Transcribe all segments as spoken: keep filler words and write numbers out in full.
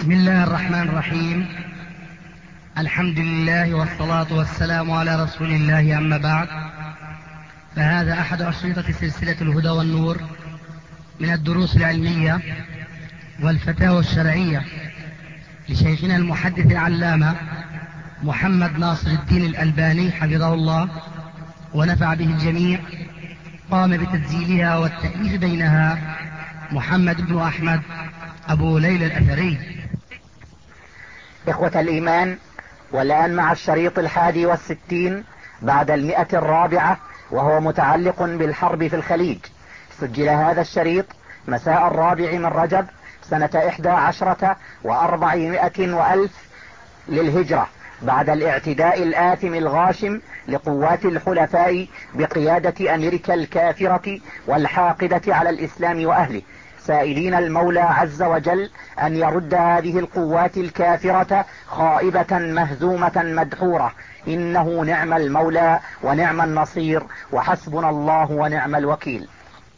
بسم الله الرحمن الرحيم. الحمد لله والصلاة والسلام على رسول الله، أما بعد، فهذا أحد أشرطة سلسلة الهدى والنور من الدروس العلمية والفتاوى الشرعية لشيخنا المحدث العلامة محمد ناصر الدين الألباني حفظه الله ونفع به الجميع. قام بتسجيلها والتأليف بينها محمد بن أحمد أبو ليلى الأثري. إخوة الإيمان، والآن مع الشريط الحادي والستين بعد المئة الرابعة، وهو متعلق بالحرب في الخليج. سجل هذا الشريط مساء الرابع من رجب سنة إحدى عشرة وأربعمائة وألف للهجرة، بعد الاعتداء الآثم الغاشم لقوات الحلفاء بقيادة أمريكا الكافرة والحاقدة على الإسلام وأهله، سائلين المولى عز وجل أن يرد هذه القوات الكافرة خائبة مهزومة مدحورة، إنه نعم المولى ونعم النصير، وحسبنا الله ونعم الوكيل.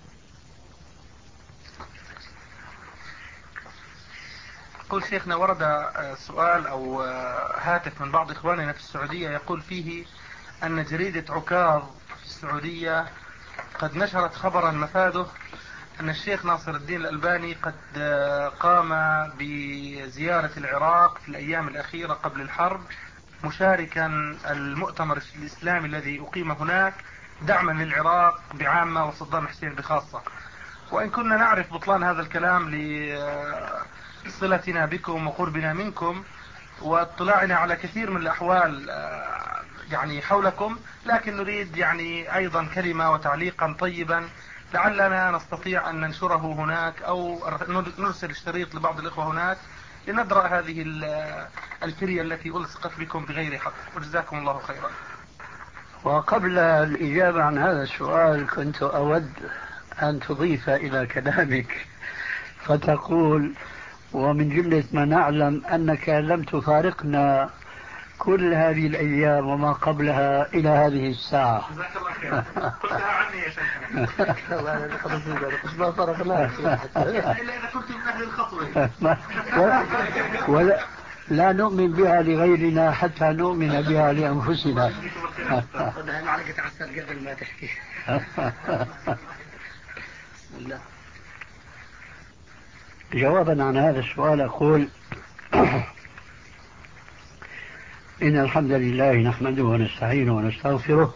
يقول شيخنا: ورد سؤال أو هاتف من بعض إخواننا في السعودية يقول فيه أن جريدة عكاظ في السعودية قد نشرت خبرا مفاده أن الشيخ ناصر الدين الألباني قد قام بزيارة العراق في الأيام الأخيرة قبل الحرب، مشاركا المؤتمر الإسلامي الذي أقيم هناك دعما للعراق بعامة وصدام حسين بخاصة. وإن كنا نعرف بطلان هذا الكلام لصلتنا بكم وقربنا منكم واطلاعنا على كثير من الأحوال يعني حولكم، لكن نريد يعني أيضا كلمة وتعليقا طيبا لعلنا نستطيع أن ننشره هناك أو نرسل الشريط لبعض الإخوة هناك لندرأ هذه الفرية التي ألصقت بكم بغير حق، وجزاكم الله خيرا. وقبل الإجابة عن هذا السؤال كنت أود أن تضيف إلى كلامك فتقول: ومن جملة ما نعلم أنك لم تفارقنا كل هذه الأيام وما قبلها إلى هذه الساعة. جزاك الله خير. قلتها عني يا شيخنا. ما فرقنا إلا إذا كنت من أهل الخطوة. ولا لا نؤمن بها لغيرنا حتى نؤمن بها لأنفسنا. معلقة عسل قبل ما تحكي. بسم الله. جوابا عن هذا السؤال أقول: إن الحمد لله نحمده ونستعينه ونستغفره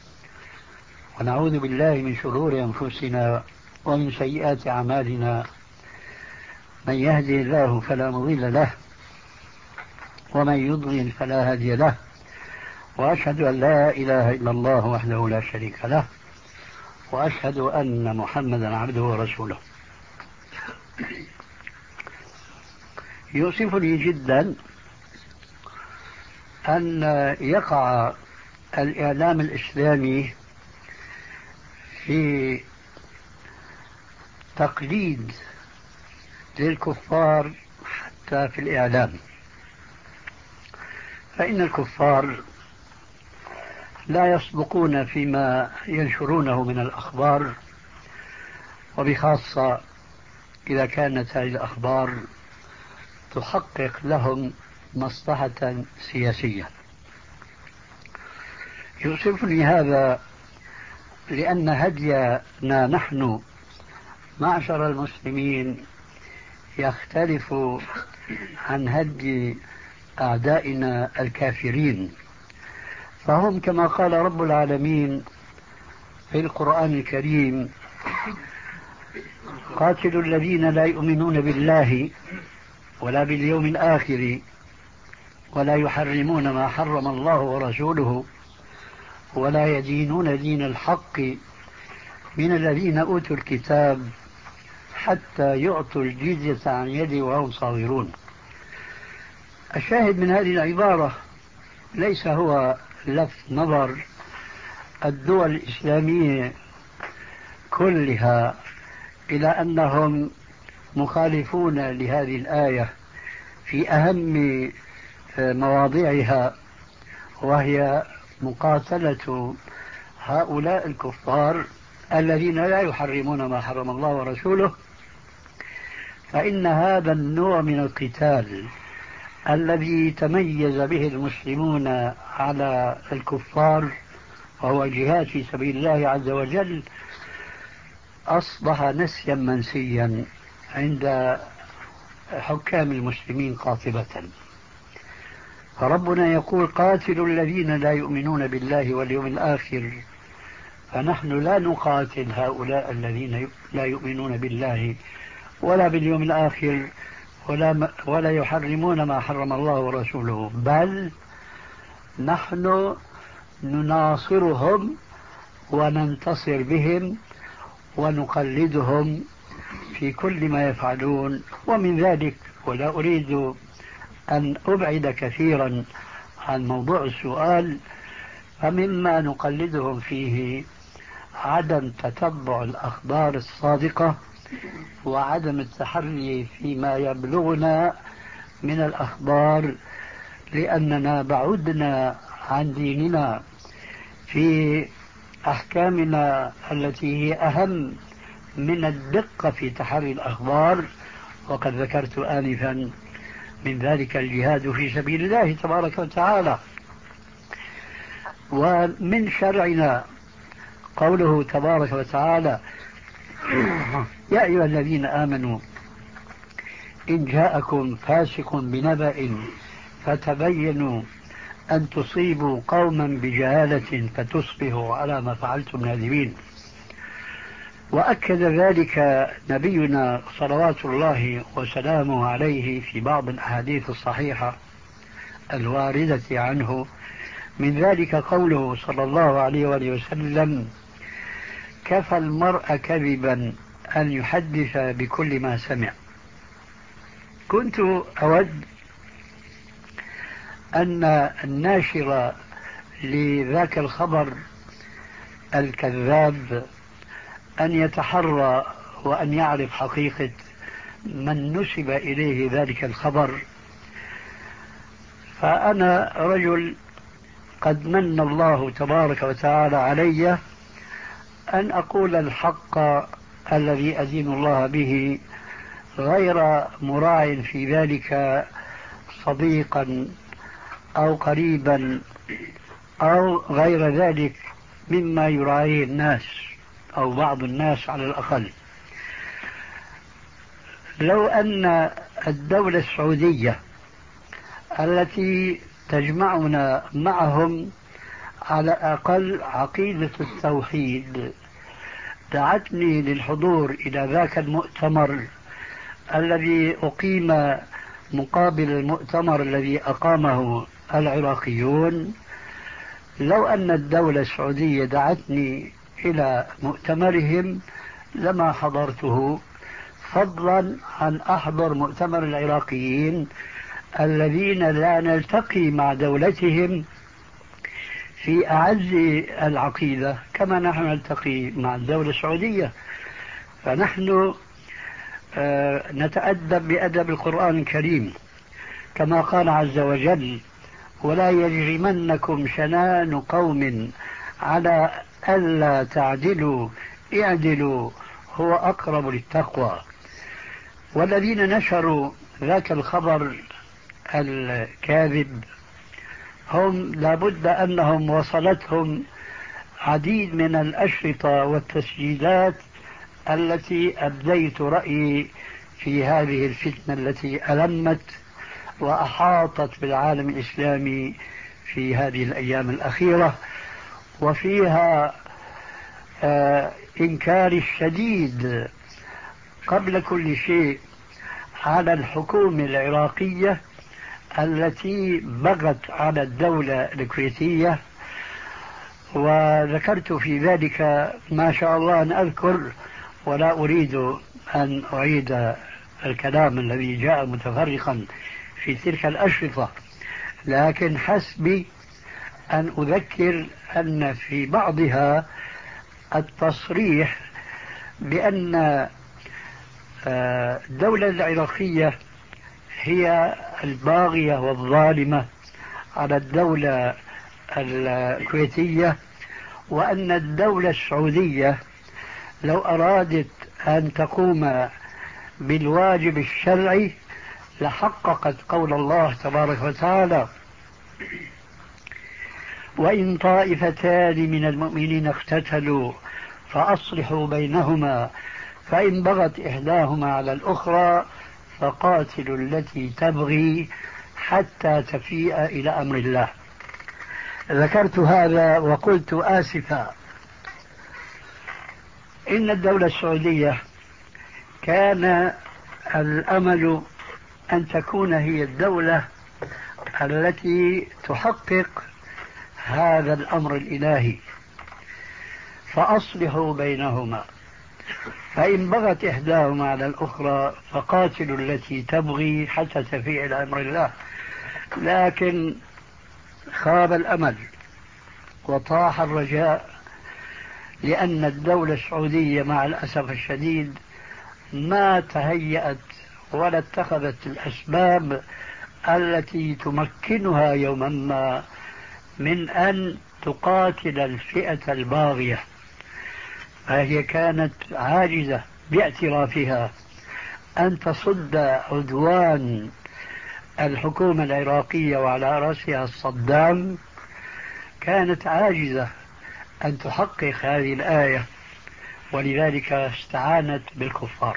ونعوذ بالله من شرور أنفسنا ومن سيئات أعمالنا، من يهدي الله فلا مضل له ومن يضلل فلا هادي له، وأشهد أن لا إله إلا الله وحده لا شريك له، وأشهد أن محمدا عبده ورسوله. يؤسفني جدا أن يقع الإعلام الإسلامي في تقليد للكفار حتى في الإعلام، فإن الكفار لا يسبقون فيما ينشرونه من الأخبار، وبخاصة إذا كانت هذه الأخبار تحقق لهم مصلحة سياسية. يؤسفني هذا لأن هدينا نحن معشر المسلمين يختلف عن هدي أعدائنا الكافرين، فهم كما قال رب العالمين في القرآن الكريم: قاتلوا الذين لا يؤمنون بالله ولا باليوم الآخر ولا يحرمون ما حرم الله ورسوله ولا يدينون دين الحق من الذين أوتوا الكتاب حتى يعطوا الجزية عن يد وهم صاغرون. الشاهد من هذه العبارة ليس هو لفت نظر الدول الإسلامية كلها إلى أنهم مخالفون لهذه الآية في أهم مواضعها، وهي مقاتلة هؤلاء الكفار الذين لا يحرمون ما حرم الله ورسوله فإن هذا النوع من القتال الذي تميز به المسلمون على الكفار وهو الجهاد في سبيل الله عز وجل أصبح نسيا منسيا عند حكام المسلمين قاطبة. فربنا يقول قاتلوا الذين لا يؤمنون بالله واليوم الآخر، فنحن لا نقاتل هؤلاء الذين لا يؤمنون بالله ولا باليوم الآخر ولا, ولا يحرمون ما حرم الله ورسوله، بل نحن نناصرهم وننتصر بهم ونقلدهم في كل ما يفعلون. ومن ذلك، ولا أريد أن أبعد كثيرا عن موضوع السؤال، فمما نقلدهم فيه عدم تتبع الأخبار الصادقة وعدم التحري فيما يبلغنا من الأخبار، لأننا بعدنا عن ديننا في أحكامنا التي هي أهم من الدقة في تحري الأخبار. وقد ذكرت آنفا من ذلك الجهاد في سبيل الله تبارك وتعالى. ومن شرعنا قوله تبارك وتعالى يا أيها الذين آمنوا إن جاءكم فاسق بنبأ فتبينوا أن تصيبوا قوما بجهالة فتصبحوا على ما فعلتم نادمين. وأكد ذلك نبينا صلوات الله وسلامه عليه في بعض الأحاديث الصحيحة الواردة عنه، من ذلك قوله صلى الله عليه وآله وسلم كفى المرء كذبا أن يحدث بكل ما سمع. كنت أود أن الناشر لذاك الخبر الكذاب أن يتحرى وأن يعرف حقيقة من نسب إليه ذلك الخبر. فأنا رجل قد من الله تبارك وتعالى علي أن أقول الحق الذي أدين الله به، غير مراع في ذلك صديقا أو قريبا أو غير ذلك مما يراعيه الناس أو بعض الناس على الأقل. لو أن الدولة السعودية التي تجمعنا معهم على أقل عقيدة التوحيد دعتني للحضور إلى ذاك المؤتمر الذي أقيم مقابل المؤتمر الذي أقامه العراقيون، لو أن الدولة السعودية دعتني إلى مؤتمرهم لما حضرته، فضلا عن أحضر مؤتمر العراقيين الذين لا نلتقي مع دولتهم في أعز العقيدة كما نحن نلتقي مع الدولة السعودية. فنحن آه نتأدب بأدب القرآن الكريم كما قال عز وجل ولا يجرمنكم شنان قوم على ألا تعدلوا اعدلوا هو أقرب للتقوى. والذين نشروا ذاك الخبر الكاذب هم لابد أنهم وصلتهم عديد من الأشرطة والتسجيلات التي أبديت رأيي في هذه الفتنة التي ألمت وأحاطت بالعالم الإسلامي في هذه الأيام الأخيرة، وفيها آه إنكار الشديد قبل كل شيء على الحكومة العراقية التي بغت على الدولة الكويتية. وذكرت في ذلك ما شاء الله أن أذكر، ولا أريد أن أعيد الكلام الذي جاء متفرقا في تلك الأشرطة، لكن حسبي أن أذكر أن في بعضها التصريح بأن الدولة العراقية هي الباغية والظالمة على الدولة الكويتية، وأن الدولة السعودية لو أرادت أن تقوم بالواجب الشرعي لحققت قول الله تبارك وتعالى: وإن طائفتان من المؤمنين اقتتلوا فأصلحوا بينهما فإن بغت إحداهما على الأخرى فقاتلوا التي تبغي حتى تفيء إلى أمر الله. ذكرت هذا وقلت آسفا إن الدولة السعودية كان الأمل أن تكون هي الدولة التي تحقق هذا الأمر الإلهي، فأصلحوا بينهما فإن بغت إحداهما على الأخرى فقاتلوا التي تبغي حتى تفيء إلى أمر الله. لكن خاب الأمل وطاح الرجاء، لأن الدولة السعودية مع الأسف الشديد ما تهيأت ولا اتخذت الأسباب التي تمكنها يوما ما من أن تقاتل الفئة الباغية، فهي كانت عاجزة باعترافها أن تصد عدوان الحكومة العراقية وعلى رأسها صدام، كانت عاجزة أن تحقق هذه الآية، ولذلك استعانت بالكفار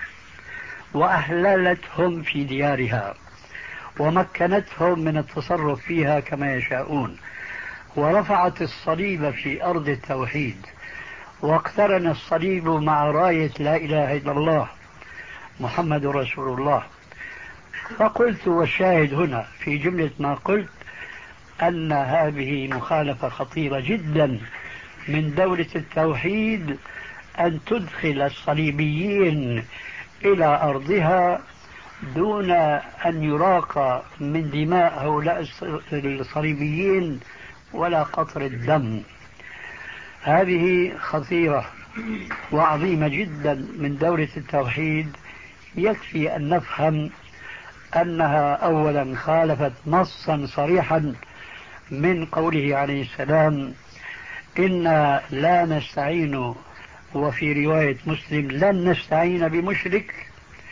وأحللتهم في ديارها ومكنتهم من التصرف فيها كما يشاءون، ورفعت الصليب في أرض التوحيد، واقترن الصليب مع راية لا إله إلا الله محمد رسول الله. فقلت والشاهد هنا في جملة ما قلت أن هذه مخالفة خطيرة جدا من دولة التوحيد أن تدخل الصليبيين إلى أرضها دون أن يراق من دماء هؤلاء الصليبيين ولا قطر الدم. هذه خطيرة وعظيمة جدا من دولة التوحيد. يكفي أن نفهم أنها أولا خالفت نصا صريحا من قوله عليه السلام: إنا لا نستعين، وفي رواية مسلم: لن نستعين بمشرك.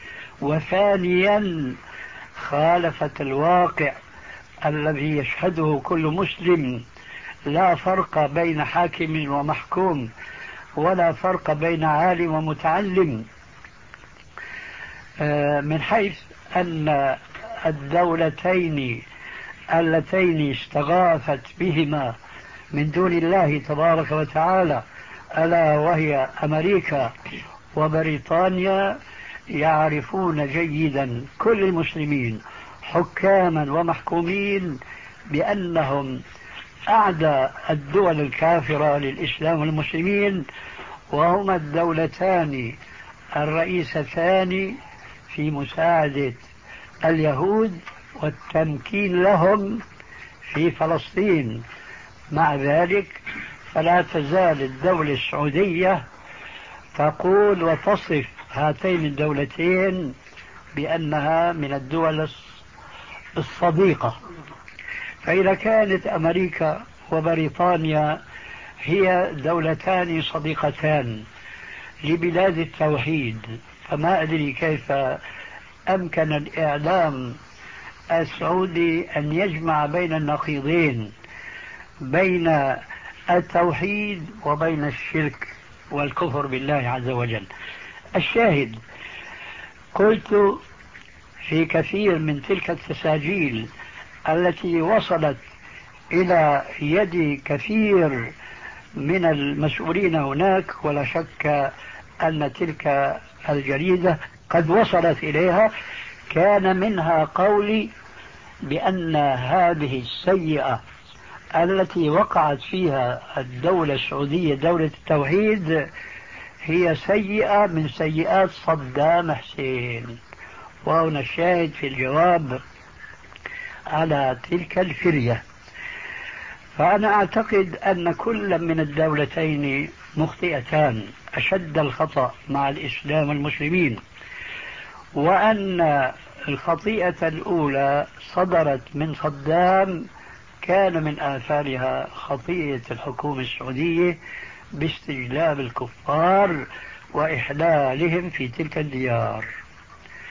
وثانيا خالفت الواقع الذي يشهده كل مسلم، لا فرق بين حاكم ومحكوم، ولا فرق بين عالم ومتعلم، من حيث أن الدولتين اللتين استغاثت بهما من دون الله تبارك وتعالى ألا وهي أمريكا وبريطانيا يعرفون جيدا كل المسلمين حكاما ومحكومين بأنهم أعدى الدول الكافرة للإسلام والمسلمين، وهما الدولتان الرئيستان في مساعدة اليهود والتمكين لهم في فلسطين. مع ذلك فلا تزال الدولة السعودية تقول وتصف هاتين الدولتين بأنها من الدول الصديقة. فإذا كانت أمريكا وبريطانيا هي دولتان صديقتان لبلاد التوحيد، فما أدري كيف أمكن الإعلام السعودي أن يجمع بين النقيضين، بين التوحيد وبين الشرك والكفر بالله عز وجل. الشاهد، قلت في كثير من تلك التساجيل التي وصلت إلى يد كثير من المسؤولين هناك، ولا شك أن تلك الجريدة قد وصلت إليها، كان منها قولي بأن هذه السيئة التي وقعت فيها الدولة السعودية دولة التوحيد هي سيئة من سيئات صدام حسين. وهنا الشاهد في الجواب على تلك الفرية. فأنا أعتقد أن كل من الدولتين مخطئتان أشد الخطأ مع الإسلام والمسلمين، وأن الخطيئة الأولى صدرت من صدام كان من آثارها خطيئة الحكومة السعودية باستجلاب الكفار وإحلالهم في تلك الديار.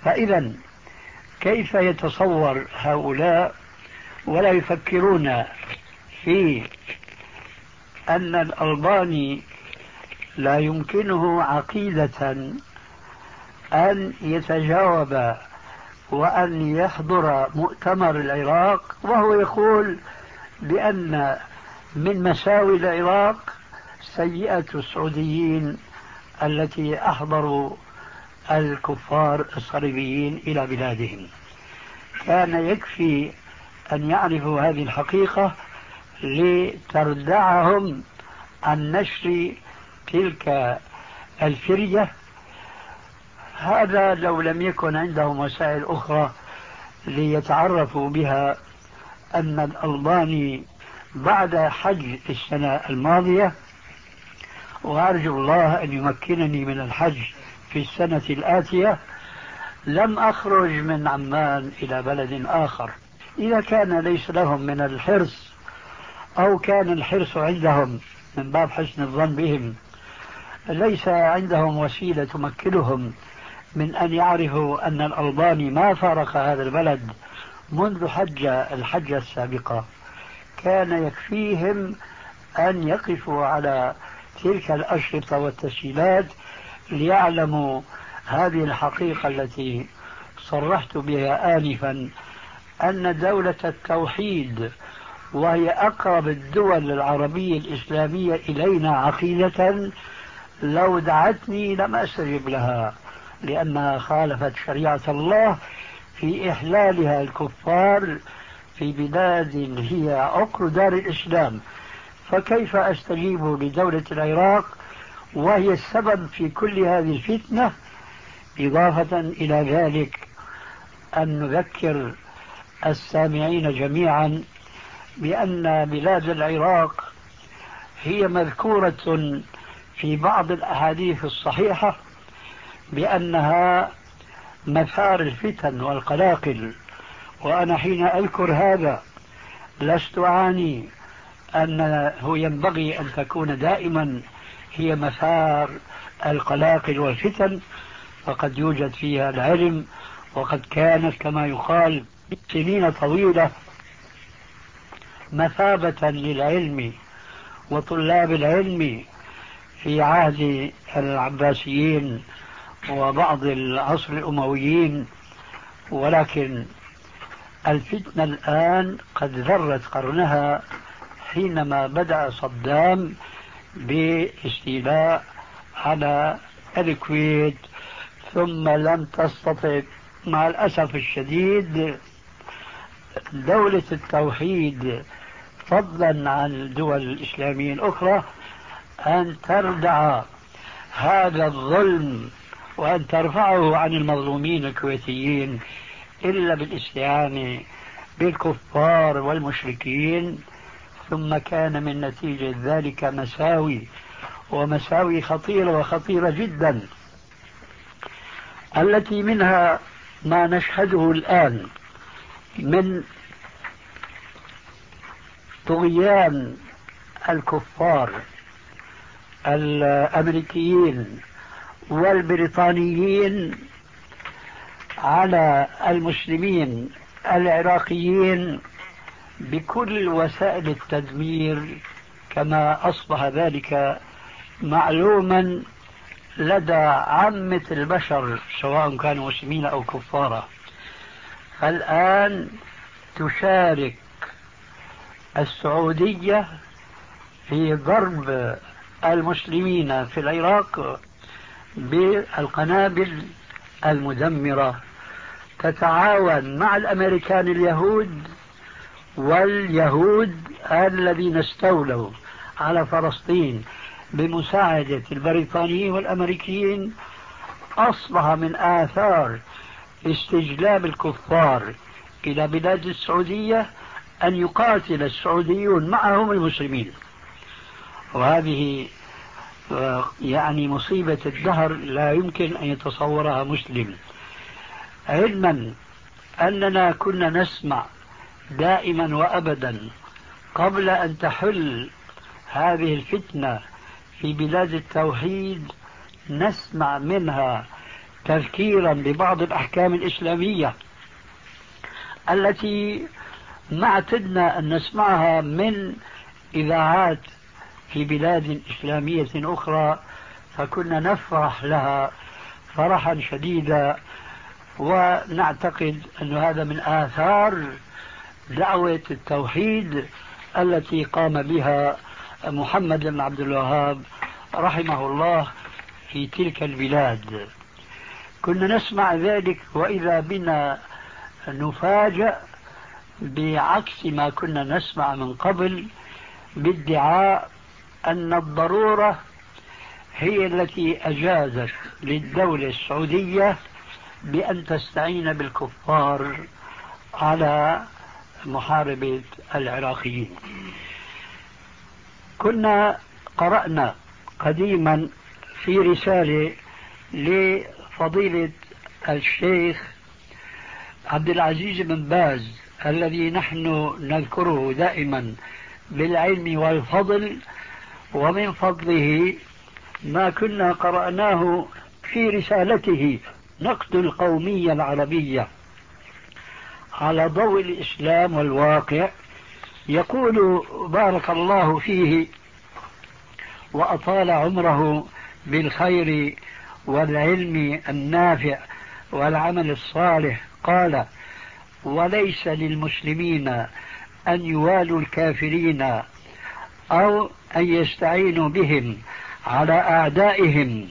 فإذا كيف يتصور هؤلاء ولا يفكرون في أن الألباني لا يمكنه عقيدة أن يتجاوب وأن يحضر مؤتمر العراق وهو يقول بأن من مساوي العراق سيئة السعوديين التي أحضروا الكفار الصليبيين إلى بلادهم؟ كان يكفي أن يعرفوا هذه الحقيقة لتردعهم عن نشر تلك الفرية. هذا لو لم يكن عندهم وسائل أخرى ليتعرفوا بها أن الألباني بعد حج السنة الماضية، وأرجو الله أن يمكنني من الحج في السنة الآتية، لم أخرج من عمان إلى بلد آخر. إذا كان ليس لهم من الحرص أو كان الحرص عندهم من باب حسن الظن بهم، ليس عندهم وسيلة تمكنهم من أن يعرفوا أن الألباني ما فارق هذا البلد منذ حج الحجة السابقة، كان يكفيهم أن يقفوا على تلك الأشرطة والتسجيلات ليعلموا هذه الحقيقة التي صرحت بها آنفا، أن دولة التوحيد وهي أقرب الدول العربية الإسلامية إلينا عقيدة لو دعتني لم أستجب لها، لأنها خالفت شريعة الله في إحلالها الكفار في بلاد هي عقر دار الإسلام. فكيف أستجيب لدولة العراق وهي السبب في كل هذه الفتنة؟ إضافة إلى ذلك أن نذكر السامعين جميعا بأن بلاد العراق هي مذكورة في بعض الأحاديث الصحيحة بأنها مثار الفتن والقلاقل، وأنا حين أذكر هذا لست أعني أنه ينبغي أن تكون دائما هي مثار القلاقل والفتن، فقد يوجد فيها العلم، وقد كانت كما يقال سنين طويلة مثابة للعلم وطلاب العلم في عهد العباسيين وبعض العصر الأمويين، ولكن الفتنة الآن قد ذرت قرنها حينما بدأ صدام باستيلاء على الكويت، ثم لم تستطع مع الأسف الشديد دولة التوحيد فضلا عن الدول الإسلامية الأخرى أن تردع هذا الظلم وأن ترفعه عن المظلومين الكويتيين إلا بالاستعانة بالكفار والمشركين. ثم كان من نتيجة ذلك مساوي ومساوي خطيرة وخطيرة جدا، التي منها ما نشهده الآن من طغيان الكفار الأمريكيين والبريطانيين على المسلمين العراقيين بكل وسائل التدمير، كما أصبح ذلك معلوما لدى عامة البشر سواء كانوا مسلمين أو كفارا. الآن تشارك السعودية في ضرب المسلمين في العراق بالقنابل المدمرة، تتعاون مع الأمريكان اليهود واليهود الذين استولوا على فلسطين بمساعدة البريطانيين والأمريكيين. أصبح من آثار استجلاب الكفار إلى بلاد السعودية أن يقاتل السعوديون معهم المسلمين، وهذه يعني مصيبة الدهر لا يمكن أن يتصورها مسلم، علما أننا كنا نسمع دائما وأبدا قبل أن تحل هذه الفتنة في بلاد التوحيد، نسمع منها تذكيرا ببعض الأحكام الإسلامية التي ما اعتدنا أن نسمعها من إذاعات في بلاد إسلامية أخرى، فكنا نفرح لها فرحا شديدا، ونعتقد أن هذا من آثار دعوة التوحيد التي قام بها محمد بن عبد الوهاب رحمه الله في تلك البلاد. كنا نسمع ذلك وإذا بنا نفاجأ بعكس ما كنا نسمع من قبل، بادعاء أن الضرورة هي التي أجازت للدولة السعودية بأن تستعين بالكفار على محاربة العراقيين. كنا قرأنا قديما في رسالة لفضيلة الشيخ عبد العزيز بن باز الذي نحن نذكره دائما بالعلم والفضل، ومن فضله ما كنا قرأناه في رسالته نقد القومية العربية على ضوء الإسلام والواقع. يقول بارك الله فيه وأطال عمره بالخير والعلم النافع والعمل الصالح، قال: وليس للمسلمين أن يوالوا الكافرين أو أن يستعينوا بهم على أعدائهم.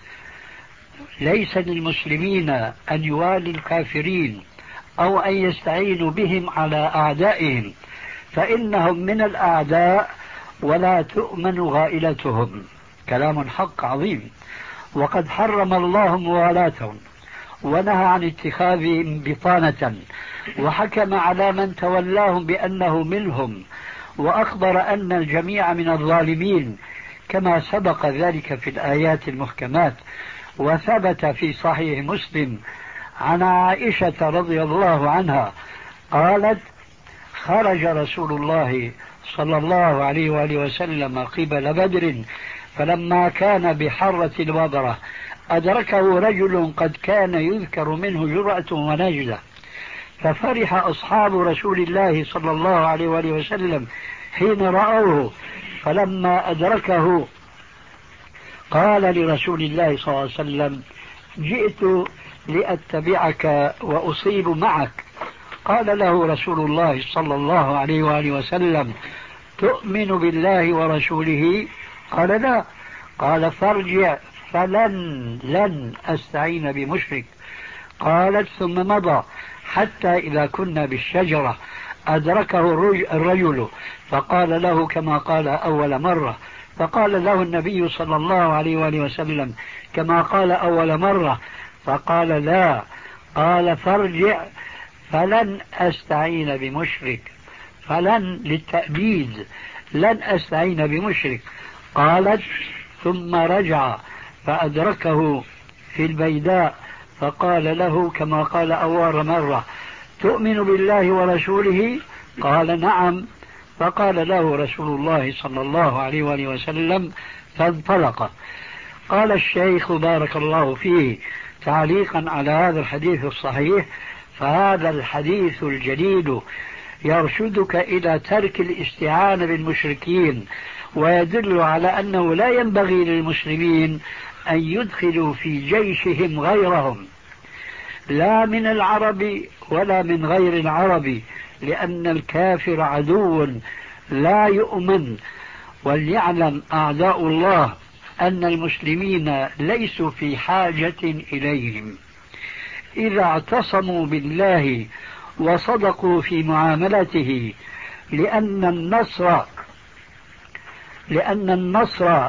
ليس للمسلمين أن يوالوا الكافرين أو أن يستعينوا بهم على أعدائهم، فإنهم من الأعداء ولا تؤمن غائلتهم. كلام حق عظيم. وقد حرم الله موالاتهم ونهى عن اتخاذهم بطانة، وحكم على من تولاهم بأنه منهم، وأخبر أن الجميع من الظالمين كما سبق ذلك في الآيات المحكمات. وثبت في صحيح مسلم عن عائشة رضي الله عنها قالت: خرج رسول الله صلى الله عليه وآله وسلم قبل بدر، فلما كان بحرة الوبرة أدركه رجل قد كان يذكر منه جرأة ونجدة، ففرح أصحاب رسول الله صلى الله عليه وآله وسلم حين رأوه، فلما أدركه قال لرسول الله صلى الله عليه وسلم: جئت لأتبعك وأصيب معك. قال له رسول الله صلى الله عليه وآله وسلم: تؤمن بالله ورسوله؟ قال: لا. قال: فارجع فلن لن أستعين بمشرك. قالت: ثم مضى حتى إذا كنا بالشجرة أدركه الرجل فقال له كما قال أول مرة، فقال له النبي صلى الله عليه وآله وسلم: كما قال أول مرة؟ فقال: لا. قال: فارجع فلن أستعين بمشرك. فلن للتأبيد، لن أستعين بمشرك. قالت: ثم رجع فأدركه في البيداء فقال له كما قال أول مرة: تؤمن بالله ورسوله؟ قال: نعم. فقال له رسول الله صلى الله عليه وآله وسلم فانطلق. قال الشيخ بارك الله فيه تعليقا على هذا الحديث الصحيح: فهذا الحديث الجديد يرشدك إلى ترك الاستعانة بالمشركين، ويدل على أنه لا ينبغي للمسلمين أن يدخلوا في جيشهم غيرهم، لا من العرب ولا من غير العرب، لأن الكافر عدو لا يؤمن. وليعلم أعداء الله أن المسلمين ليسوا في حاجة إليهم إذا اعتصموا بالله وصدقوا في معاملته، لأن النصر لأن النصر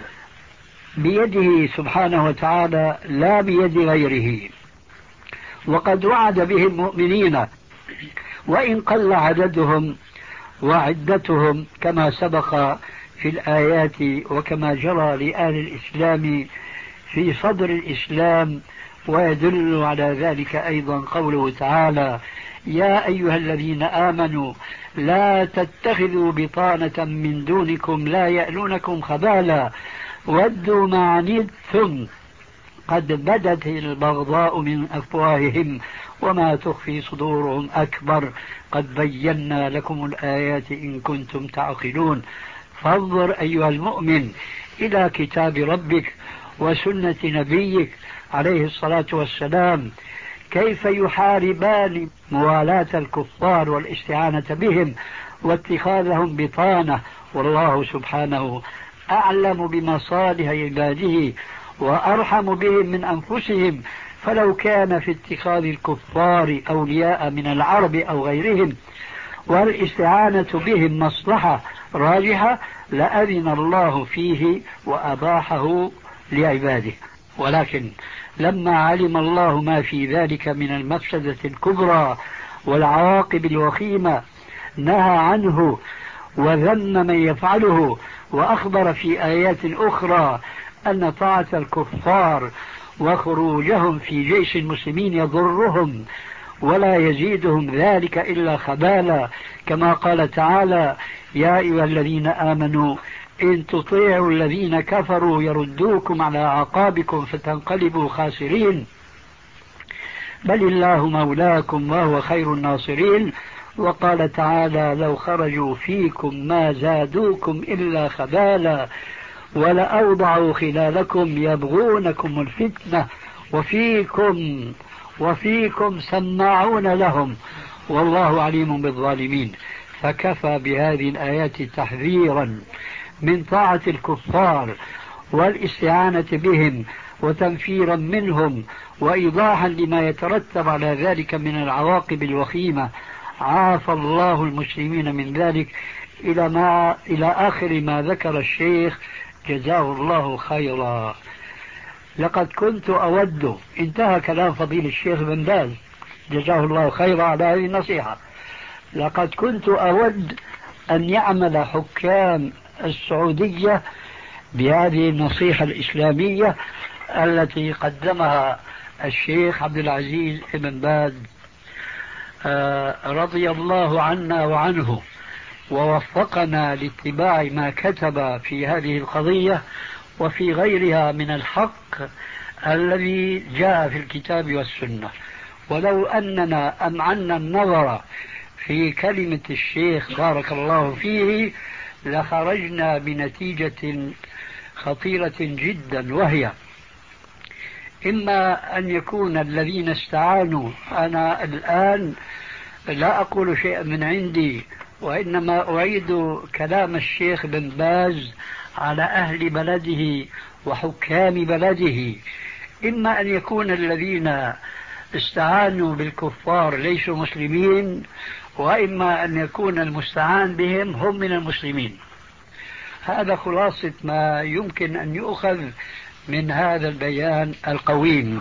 بيده سبحانه وتعالى لا بيد غيره. وقد وعد به المؤمنين وإن قل عددهم وعدتهم كما سبق في الآيات، وكما جرى لآل الإسلام في صدر الإسلام. ويدل على ذلك أيضا قوله تعالى: يا أيها الذين آمنوا لا تتخذوا بطانة من دونكم لا يألونكم خبالا ودوا ما عنتم قد بدت البغضاء من أفواههم وما تخفي صدورهم أكبر قد بينا لكم الآيات إن كنتم تعقلون. فانظر أيها المؤمن إلى كتاب ربك وسنة نبيك عليه الصلاة والسلام كيف يحاربان موالاة الكفار والاستعانة بهم واتخاذهم بطانة، والله سبحانه أعلم بمصالح عباده وأرحم بهم من أنفسهم، فلو كان في اتخاذ الكفار أولياء من العرب أو غيرهم والاستعانة بهم مصلحة راجحة لأذن الله فيه وأباحه لعباده. ولكن لما علم الله ما في ذلك من المفسدة الكبرى والعواقب الوخيمة نهى عنه وذم من يفعله، وأخبر في آيات أخرى أن طاعة الكفار وخروجهم في جيش المسلمين يضرهم ولا يزيدهم ذلك إلا خبالا، كما قال تعالى: يا أيها الذين آمنوا إن تطيعوا الذين كفروا يردوكم على أعقابكم فتنقلبوا خاسرين، بل الله مولاكم وهو خير الناصرين. وقال تعالى: لو خرجوا فيكم ما زادوكم إلا خبالا ولأوضعوا خلالكم يبغونكم الفتنة وفيكم وفيكم سماعون لهم والله عليم بالظالمين. فكفى بهذه الآيات تحذيرا من طاعة الكفار والاستعانة بهم وتنفيرا منهم وإيضاحا لما يترتب على ذلك من العواقب الوخيمة. عافى الله المسلمين من ذلك إلى, ما إلى آخر ما ذكر الشيخ جزاه الله خيرا. لقد كنت أود، انتهى كلام فضيل الشيخ بن باز جزاه الله خيرا على هذه النصيحة، لقد كنت أود أن يعمل حكام السعودية بهذه النصيحة الإسلامية التي قدمها الشيخ عبد العزيز بن باز رضي الله عنا وعنه، ووفقنا لاتباع ما كتب في هذه القضية وفي غيرها من الحق الذي جاء في الكتاب والسنة. ولو أننا أمعنا النظر في كلمة الشيخ بارك الله فيه لخرجنا بنتيجة خطيرة جدا، وهي إما أن يكون الذين استعانوا، أنا الآن لا أقول شيئا من عندي وإنما أعيد كلام الشيخ بن باز على أهل بلده وحكام بلده، إما أن يكون الذين استعانوا بالكفار ليسوا مسلمين، وإما أن يكون المستعان بهم هم من المسلمين. هذا خلاصة ما يمكن أن يؤخذ من هذا البيان القويم.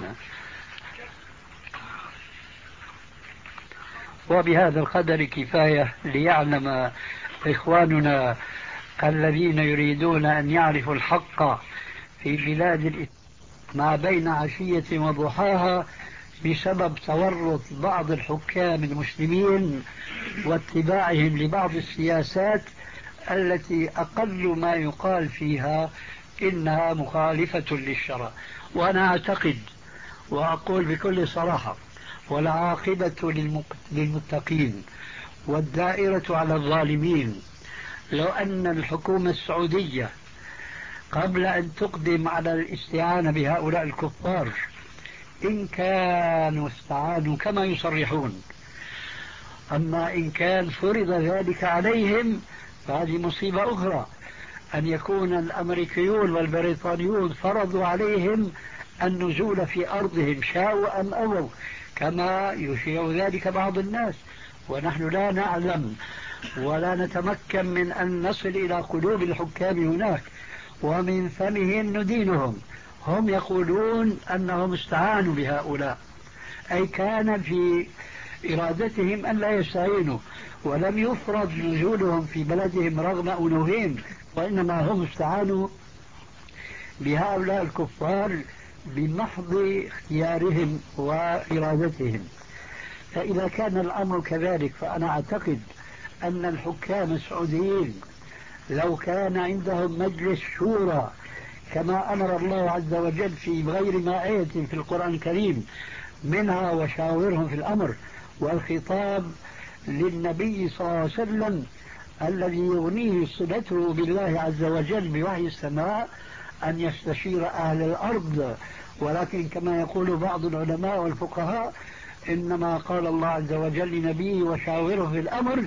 وبهذا القدر كفاية ليعلم إخواننا الذين يريدون أن يعرفوا الحق في بلاد الإسلام ما بين عشية وضحاها بسبب تورط بعض الحكام المسلمين واتباعهم لبعض السياسات التي أقل ما يقال فيها إنها مخالفة للشرع. وأنا أعتقد وأقول بكل صراحة: والعاقبة للمتقين والدائرة على الظالمين. لو أن الحكومة السعودية قبل أن تقدم على الاستعانة بهؤلاء الكفار إن كانوا استعانوا كما يصرحون، أما إن كان فرض ذلك عليهم فهذه مصيبة أخرى، أن يكون الأمريكيون والبريطانيون فرضوا عليهم النزول في أرضهم شاءوا أم أبوا، كما يشيع ذلك بعض الناس، ونحن لا نعلم ولا نتمكن من أن نصل إلى قلوب الحكام هناك ومن فمهم ندينهم. هم يقولون أنهم استعانوا بهؤلاء، أي كان في إرادتهم أن لا يستعينوا، ولم يفرض نزولهم في بلدهم رغم أنوفهم، وإنما هم استعانوا بهؤلاء الكفار بمحض اختيارهم وإرادتهم. فإذا كان الأمر كذلك فأنا أعتقد أن الحكام السعوديين لو كان عندهم مجلس شورى كما أمر الله عز وجل في غير ما آية في القرآن الكريم منها وشاورهم في الأمر، والخطاب للنبي صلى الله عليه وسلم الذي يغنيه صلته بالله عز وجل بوحي السماء أن يستشير أهل الأرض. ولكن كما يقول بعض العلماء والفقهاء إنما قال الله عز وجل لنبيه وشاوره في الأمر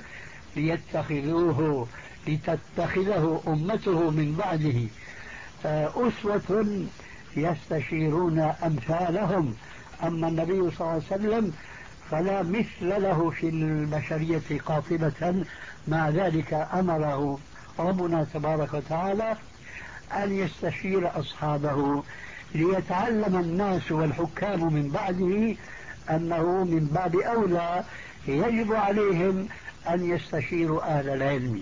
ليتخذوه لتتخذه أمته من بعده أسوة يستشيرون أمثالهم. أما النبي صلى الله عليه وسلم فلا مثل له في البشرية قاطبة، مع ذلك أمره ربنا تبارك وتعالى أن يستشير أصحابه ليتعلم الناس والحكام من بعده أنه من باب أولى يجب عليهم أن يستشيروا أهل العلم.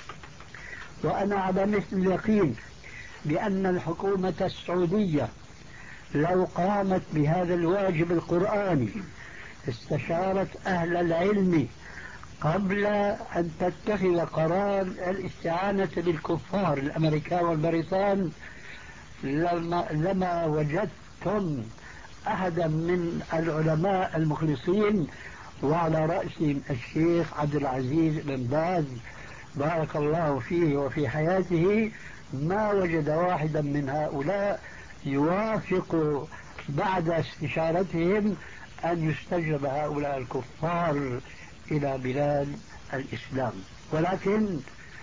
وأنا على مثل اليقين بأن الحكومة السعودية لو قامت بهذا الواجب القرآني استشارت أهل العلم قبل أن تتخذ قرار الاستعانة بالكفار الأمريكان والبريطان لما, لما وجدتم أحدا من العلماء المخلصين وعلى رأسهم الشيخ عبد العزيز بن باز بارك الله فيه وفي حياته، ما وجد واحدا من هؤلاء يوافق بعد استشارتهم أن يستجلب هؤلاء الكفار إلى بلاد الإسلام، ولكن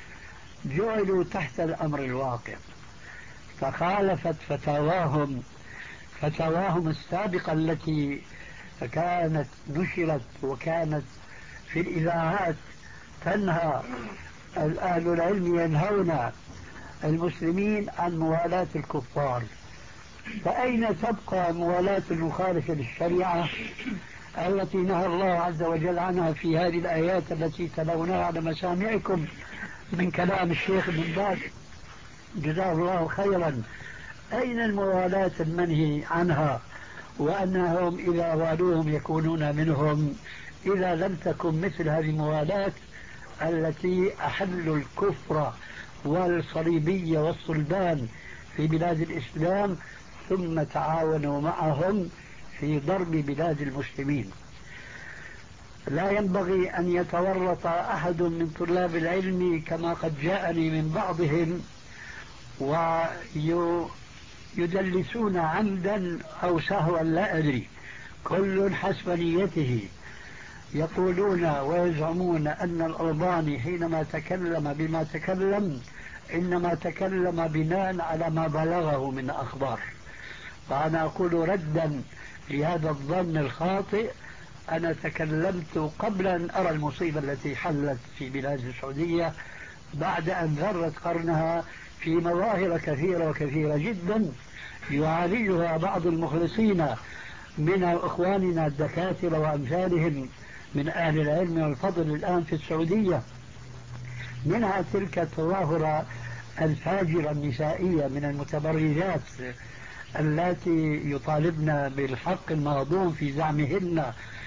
جعلوا تحت الأمر الواقع فخالفت فتاواهم فتاواهم السابقة التي كانت نشرت وكانت في الإذاعات تنهى أهل العلم ينهون المسلمين عن موالاة الكفار. فأين تبقى موالاة المخالف للشريعة التي نهى الله عز وجل عنها في هذه الآيات التي تلوناها على مسامعكم من كلام الشيخ بن باز جزاه الله خيرا؟ أين الموالاة المنهي عنها وأنهم إذا والوهم يكونون منهم إذا لم تكن مثل هذه الموالاة التي أحلوا الكفر والصليبية والصلبان في بلاد الإسلام ثم تعاونوا معهم في ضرب بلاد المسلمين. لا ينبغي أن يتورط أحد من طلاب العلم كما قد جاءني من بعضهم ويدلسون عمدا أو سهوا لا أدري، كل حسب نيته. يقولون ويزعمون أن الألباني حينما تكلم بما تكلم إنما تكلم بناء على ما بلغه من أخبار. فأنا أقول ردا لهذا الظن الخاطئ، أنا تكلمت قبل أن أرى المصيبة التي حلت في بلاد السعودية بعد أن ذرت قرنها في مظاهر كثيرة وكثيرة جدا يعالجها بعض المخلصين من إخواننا الدكاترة وأمثالهم من أهل العلم والفضل الآن في السعودية، منها تلك التظاهرة الفاجرة النسائية من المتبرجات التي يطالبن بالحق المهضوم في زعمهن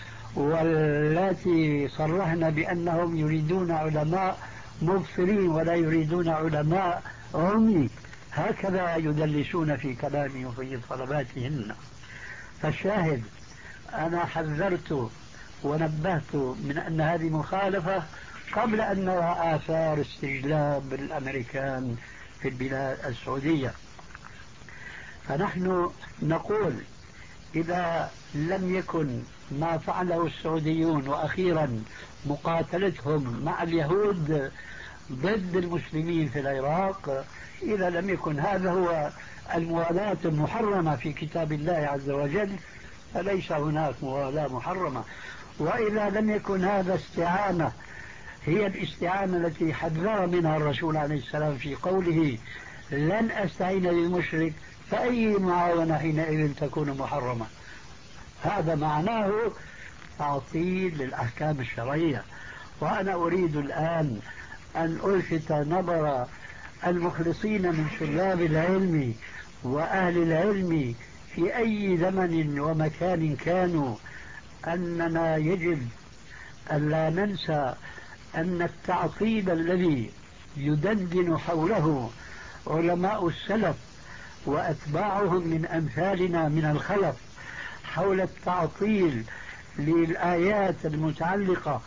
والتي صرحن بأنهم يريدون علماء مبصرين ولا يريدون علماء عمي، هكذا يدلسون في كلامي وفي طلباتهن. فالشاهد أنا حذرت ونبهت من أن هذه مخالفة قبل أن نرى آثار استجلاب الأمريكان في البلاد السعودية. فنحن نقول إذا لم يكن ما فعله السعوديون وأخيرا مقاتلتهم مع اليهود ضد المسلمين في العراق، إذا لم يكن هذا هو الموالاة المحرمة في كتاب الله عز وجل فليس هناك موالاة محرمة. وإذا لم يكن هذا استعانة هي الاستعانة التي حذر منها الرسول عليه السلام في قوله لن أستعين بالمشرك، فأي معاونة حينئذ تكون محرمة؟ هذا معناه تعطيل للأحكام الشرعية. وأنا أريد الآن أن ألفت نظر المخلصين من طلاب العلم وأهل العلم في أي زمن ومكان كانوا أننا يجب أن لا ننسى أن التعطيل الذي يدندن حوله علماء السلف وأتباعهم من أمثالنا من الخلف حول التعطيل للآيات المتعلقة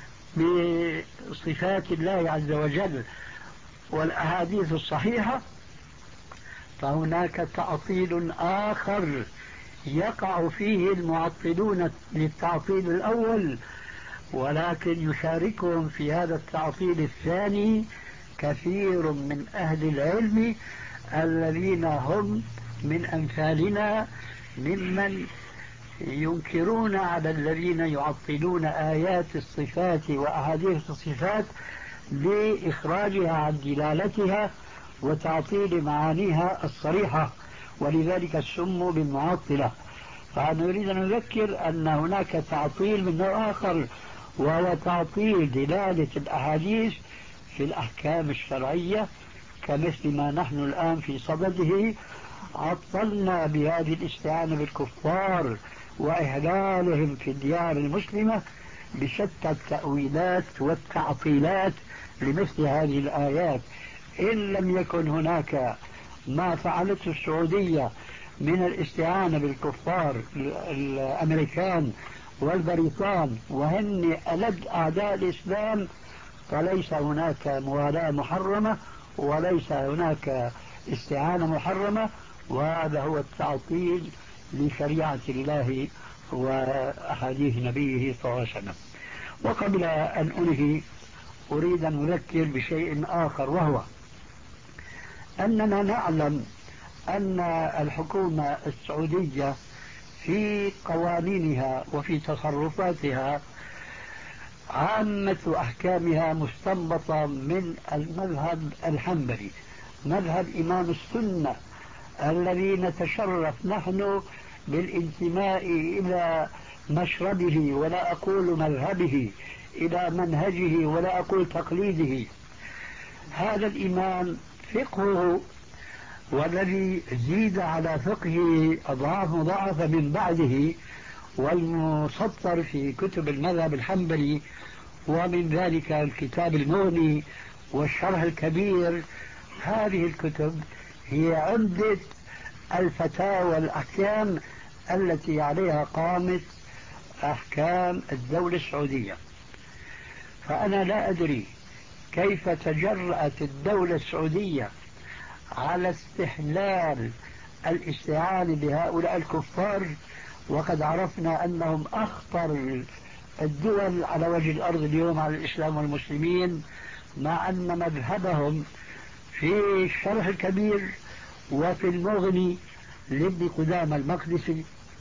بصفات الله عز وجل والأحاديث الصحيحة، فهناك تعطيل آخر يقع فيه المعطلون للتعطيل الأول، ولكن يشاركهم في هذا التعطيل الثاني كثير من أهل العلم الذين هم من أمثالنا ممن ينكرون على الذين يعطلون آيات الصفات وأحاديث الصفات لإخراجها عن دلالتها وتعطيل معانيها الصريحة، ولذلك سموا بالمعطلة. فنريد أن نذكر أن هناك تعطيل من نوع آخر، وهو تعطيل دلالة الأحاديث في الأحكام الشرعية، كمثل ما نحن الآن في صدده عطلنا بهذه الاستعانة بالكفار وإهلالهم في الديار المسلمة بشتى التأويلات والتعطيلات لمثل هذه الآيات. إن لم يكن هناك ما فعلته السعودية من الاستعانة بالكفار الأمريكان والبريطان وهن ألد أعداء الإسلام، فليس هناك موالاة محرمة وليس هناك استعانة محرمة، وهذا هو التعطيل لشريعة الله وأحاديث نبيه صلى الله عليه وسلم. وقبل أن أنهي أريد أن أذكر بشيء آخر، وهو أننا نعلم أن الحكومة السعودية في قوانينها وفي تصرفاتها عامة أحكامها مستنبطة من المذهب الحنبلي، مذهب إمام السنة الذي نتشرف نحن بالانتماء إلى مشربه ولا أقول مذهبه، إلى منهجه ولا أقول تقليده. هذا الإمام فقهه والذي زيد على فقهه أضعاف مضاعفة من بعده، والمسطر في كتب المذهب الحنبلي، ومن ذلك الكتاب المغني والشرح الكبير. هذه الكتب هي عمدة الفتاوى والأحكام التي عليها قامت أحكام الدولة السعودية. فأنا لا أدري كيف تجرأت الدولة السعودية على استحلال الاستعانة بهؤلاء الكفار، وقد عرفنا أنهم أخطر الدول على وجه الأرض اليوم على الإسلام والمسلمين، مع أن مذهبهم في الشرح الكبير وفي المغني لابن قدامة المقدسي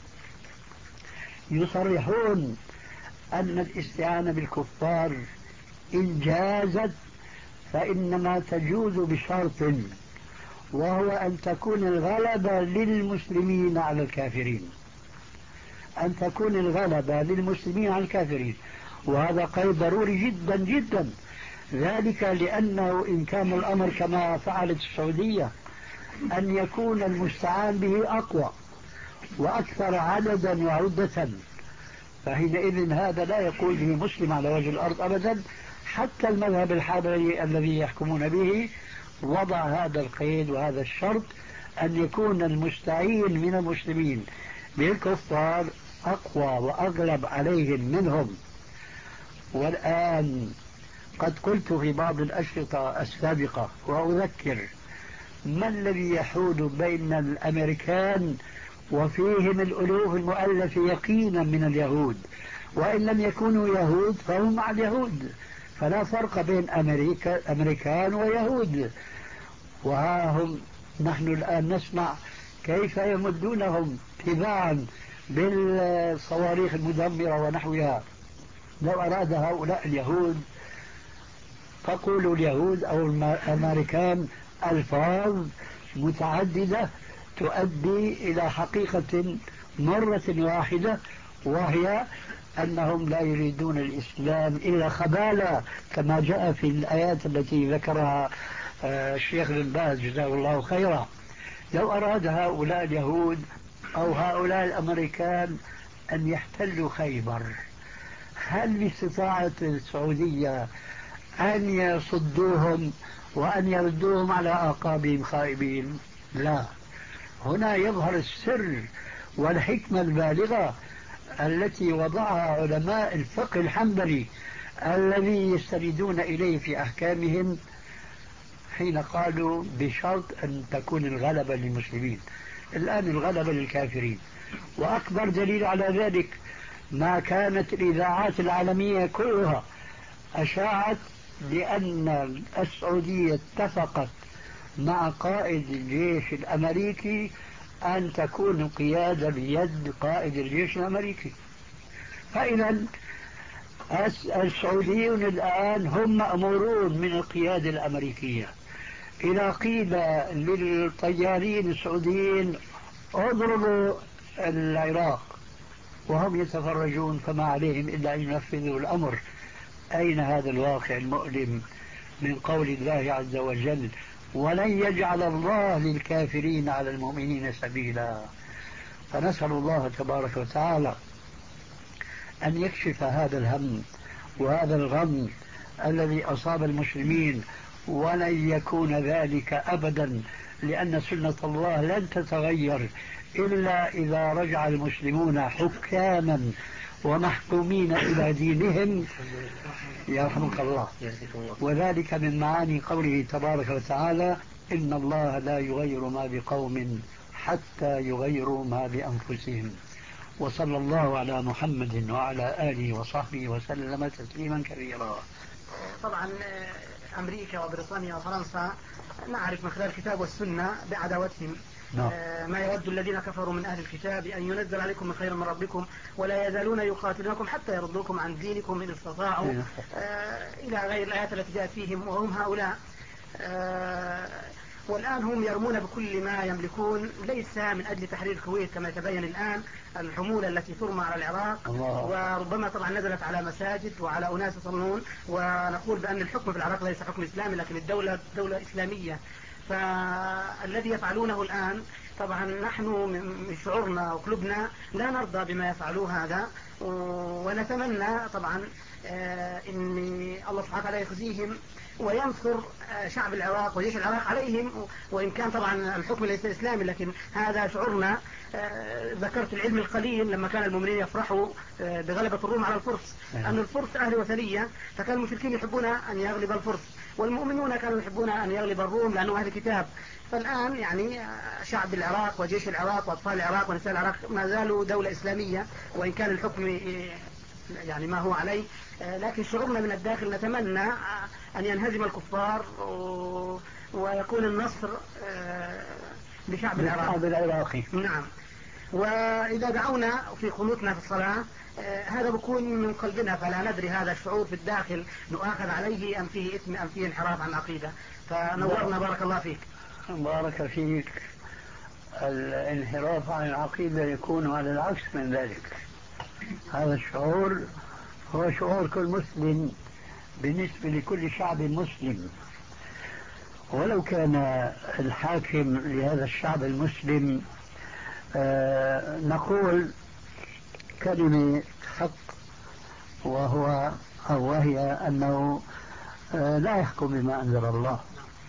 يصرحون أن الاستعانة بالكفار إن جازت فإنما تجوز بشرط، وهو أن تكون الغلبة للمسلمين على الكافرين، أن تكون الغلبة للمسلمين على الكافرين، وهذا قيد ضروري جدا جدا. ذلك لأنه إن كان الأمر كما فعلت السعودية أن يكون المستعان به أقوى وأكثر عددا وعدة، فحينئذ هذا لا يقول به مسلم على وجه الأرض أبدا. حتى المذهب الحنبلي الذي يحكمون به وضع هذا القيد وهذا الشرط، أن يكون المستعين من المسلمين بالكفار أقوى وأغلب عليهم منهم. والآن قد قلت في بعض الأشرطة السابقة وأذكر: ما الذي يحول بين الأمريكان وفيهم الألوف المؤلفة يقينا من اليهود، وإن لم يكونوا يهود فهم مع اليهود، فلا فرق بين أمريكا أمريكان ويهود. وها هم نحن الآن نسمع كيف يمدونهم تباعا بالصواريخ المدمرة ونحوها. لو أراد هؤلاء اليهود، فقولوا اليهود أو الأمريكان ألفاظ متعددة تؤدي إلى حقيقة مرة واحدة، وهي أنهم لا يريدون الإسلام إلا خبالة، كما جاء في الآيات التي ذكرها الشيخ بن باز جزاه الله خيرا. لو أراد هؤلاء اليهود أو هؤلاء الأمريكان أن يحتلوا خيبر، هل باستطاعة السعودية أن يصدوهم وأن يردوهم على أعقابهم خائبين؟ لا. هنا يظهر السر والحكمة البالغة التي وضعها علماء الفقه الحنبلي الذي يستندون إليه في أحكامهم حين قالوا بشرط أن تكون الغلبة للمسلمين. الآن الغلبة للكافرين، وأكبر دليل على ذلك ما كانت الإذاعات العالمية كلها أشاعت بأن السعودية اتفقت مع قائد الجيش الأمريكي أن تكون القيادة بيد قائد الجيش الأمريكي. فإذا السعوديون الآن هم مأمورون من القيادة الأمريكية. إذا قيل للطيارين السعوديين اضربوا العراق وهم يتفرجون فما عليهم إلا أن ينفذوا الأمر، أين هذا الواقع المؤلم من قول الله عز وجل ولن يجعل الله للكافرين على المؤمنين سبيلا؟ فنسأل الله تبارك وتعالى أن يكشف هذا الهم وهذا الغم الذي أصاب المسلمين، ولن يكون ذلك أبدا، لأن سنة الله لن تتغير إلا إذا رجع المسلمون حكاما ومحكومين إلى دينهم يرحمك الله. وذلك من معاني قوله تبارك وتعالى إن الله لا يغير ما بقوم حتى يغيروا ما بأنفسهم. وصلى الله على محمد وعلى آله وصحبه وسلم تسليما كثيرا. طبعا أمريكا وبريطانيا وفرنسا نعرف من خلال الكتاب والسنة بعداوتهم. نعم. ما يود الذين كفروا من أهل الكتاب أن ينزل عليكم من خير من ربكم ولا يزالون يقاتلونكم حتى يردوكم عن دينكم إن استطاعوا إلى غير الآيات التي جاءت فيهم وهم هؤلاء. والآن هم يرمون بكل ما يملكون، ليس من أجل تحرير الكويت كما يتبين الآن، الحمولة التي ترمى على العراق الله. وربما طبعا نزلت على مساجد وعلى أناس يصلون، ونقول بأن الحكم في العراق ليس حكم إسلامي لكن الدولة دولة إسلامية. فالذي يفعلونه الآن طبعا نحن من شعورنا وقلوبنا لا نرضى بما يفعلوه هذا، ونتمنى طبعا ان الله سبحانه وتعالى يخزيهم وينصر شعب العراق وجيش العراق عليهم، وإن كان طبعا الحكم ليس إسلامي لكن هذا شعورنا. ذكرت العلم القليل لما كان المؤمنين يفرحوا بغلبة الروم على الفرس، أن الفرس أهل وثنية، فكان المشركين يحبون أن يغلب الفرس والمؤمنون كانوا يحبون أن يغلب الروم لأنه أهل كتاب. فالآن يعني شعب العراق وجيش العراق وأطفال العراق ونساء العراق ما زالوا دولة إسلامية وإن كان الحكم يعني ما هو عليه، لكن شعورنا من الداخل نتمنى أن ينهزم الكفار ويكون النصر لشعب العراق العراقي. نعم. وإذا دعونا في قنوتنا في الصلاة هذا بكون من قلبنا، فلا ندري هذا الشعور في الداخل نؤاخذ عليه أم فيه إثم أم فيه انحراف عن العقيدة. فنورنا بارك الله فيك. بارك فيك. الانحراف عن العقيدة يكون على العكس من ذلك. هذا الشعور هو شعور كل مسلم بالنسبة لكل شعب مسلم، ولو كان الحاكم لهذا الشعب المسلم آه نقول كلمة حق، وهو أو وهي أنه آه لا يحكم بما أنزل الله.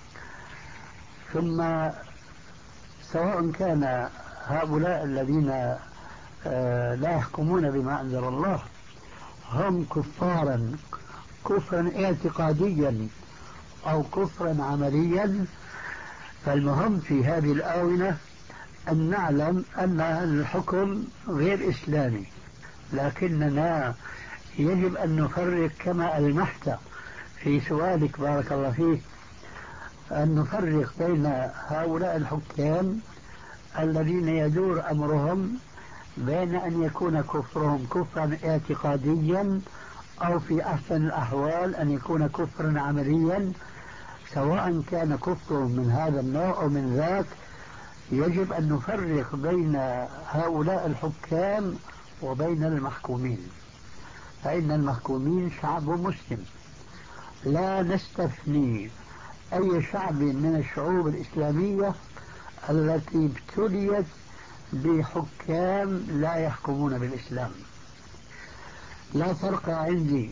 ثم سواء كان هؤلاء الذين آه لا يحكمون بما أنزل الله هم كفارا كفرا اعتقاديا أو كفرا عمليا، فالمهم في هذه الآونة أن نعلم أن الحكم غير إسلامي، لكننا يجب أن نفرق كما ألمحت في سؤالك بارك الله فيك، أن نفرق بين هؤلاء الحكام الذين يدور أمرهم بين أن يكون كفرهم كفرا اعتقاديا أو في أحسن الأحوال أن يكون كفرا عمليا. سواء كان كفر من هذا النوع أو من ذاك يجب أن نفرق بين هؤلاء الحكام وبين المحكومين، فإن المحكومين شعب مسلم، لا نستثني أي شعب من الشعوب الإسلامية التي ابتليت بحكام لا يحكمون بالإسلام. لا فرق عندي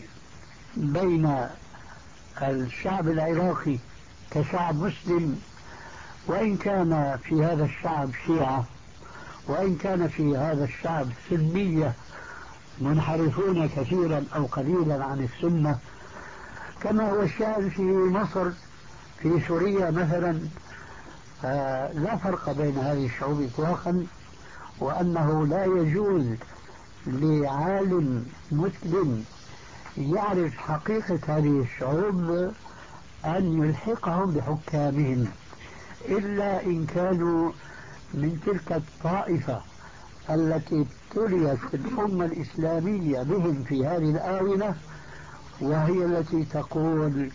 بين الشعب العراقي كشعب مسلم وإن كان في هذا الشعب شيعة، وإن كان في هذا الشعب سنية منحرفون كثيرا أو قليلا عن السنة، كما هو الشأن في مصر، في سوريا مثلا. آه لا فرق بين هذه الشعوب إطلاقا، وأنه لا يجوز لعالم مسلم يعرف حقيقة هذه الشعوب أن يلحقهم بحكامهم، إلا إن كانوا من تلك الطائفة التي ابتليت الأمة الإسلامية بهم في هذه الآونة، وهي التي تقول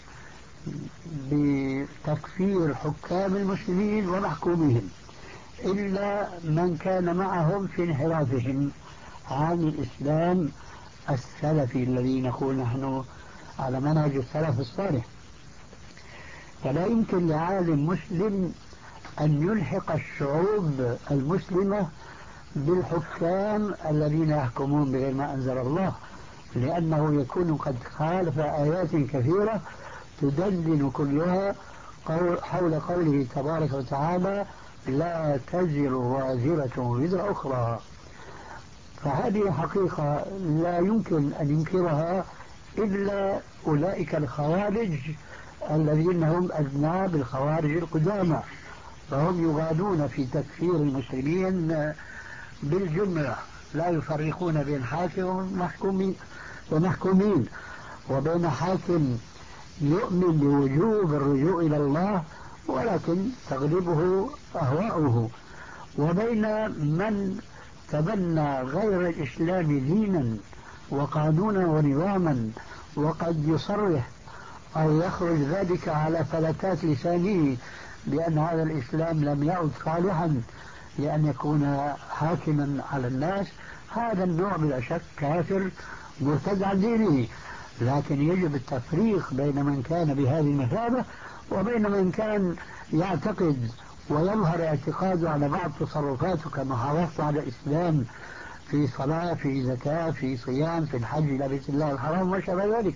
بتكفير حكام المسلمين ومحكومهم، إلا من كان معهم في انحرافهم عن الإسلام السلفي الذي نقول نحن على منهج السلف الصالح. فلا يمكن لعالم مسلم أن يلحق الشعوب المسلمة بالحكام الذين يحكمون بغير ما أنزل الله، لأنه يكون قد خالف آيات كثيرة تدلل كلها حول قوله تبارك وتعالى: لا تزر وازرة وزر أخرى. فهذه حقيقة لا يمكن أن ينكرها إلا أولئك الخوارج الذين هم أبناء بالخوارج القدامى، فهم يغالون في تكفير المسلمين بالجملة، لا يفرقون بين حاكم ومحكومين، وبين حاكم يؤمن بوجوب الرجوع إلى الله ولكن تغلبه أهواؤه، وبين من تبنى غير الإسلام دينا وقانونا ونظاما، وقد يصرح أو يخرج ذلك على فلتات لسانه بأن هذا الإسلام لم يعد صالحا لأن يكون حاكما على الناس. هذا النوع بلا شك كافر مرتد عن دينه، لكن يجب التفريق بين من كان بهذه المثابة وبين من كان يعتقد ويظهر اعتقاده على بعض تصرفاته كمحافظة على الإسلام في صلاة، في زكاة، في صيام، في الحج إلى بيت الله الحرام وشابه ذلك.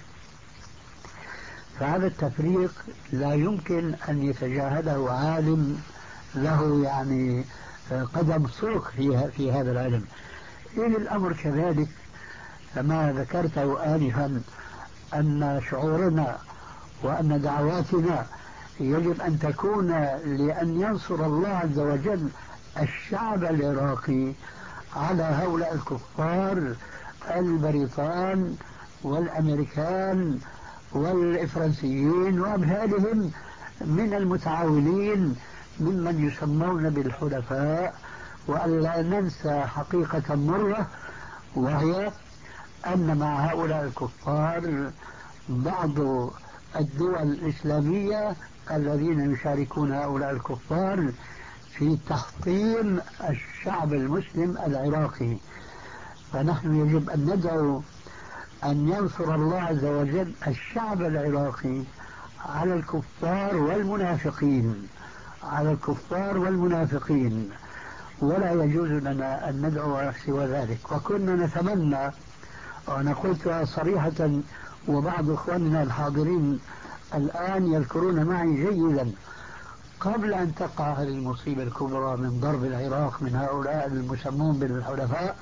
فهذا التفريق لا يمكن أن يتجاهله عالم له يعني قدم صدق في, في هذا العلم. إن الأمر كذلك كما ذكرته آنفا، أن شعورنا وأن دعواتنا يجب أن تكون لأن ينصر الله عز وجل الشعب العراقي على هؤلاء الكفار البريطان والأمريكان والفرنسيين وأمثالهم من المتعاونين ممن يسمون بالحلفاء. وأن لا ننسى حقيقة مرة، وهي أن مع هؤلاء الكفار بعض الدول الإسلامية الذين يشاركون هؤلاء الكفار في تحطيم الشعب المسلم العراقي. فنحن يجب أن ندعو أن ينصر الله عز وجل الشعب العراقي على الكفار والمنافقين، على الكفار والمنافقين، ولا يجوز لنا أن ندعو سوى ذلك. وكنا نتمنى، وأنا قلتها صريحة وبعض إخواننا الحاضرين الآن يذكرون معي جيدا، قبل أن تقع هذه المصيبة الكبرى من ضرب العراق من هؤلاء المسمون بالحلفاء،